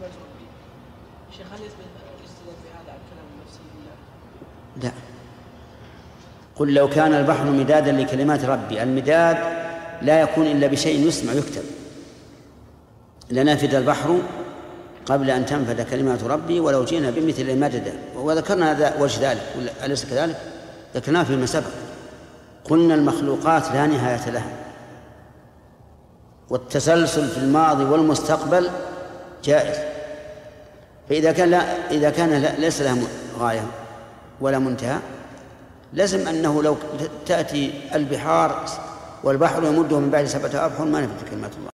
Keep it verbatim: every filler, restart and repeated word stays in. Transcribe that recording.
ربي. شيخ هل يثبت الاستدلال بهذا على كلام نفسه بالله؟ لا. قل لو كان البحر مدادا لكلمات ربي، المداد لا يكون إلا بشيء يسمع يكتب، لنفد البحر قبل أن تنفد كلمات ربي ولو جئنا بمثل مددا. وذكرنا هذا وجه ذلك، أليس كذلك؟ ذكرناه فيما سبق، قلنا المخلوقات لا نهاية لها، والتسلسل في الماضي والمستقبل جائز، فإذا كان لا إذا كان لا ليس لها غاية ولا منتهى لازم أنه لو تأتي البحار والبحر يمده من بعد سبعة أبحر ما نفد كلمات الله.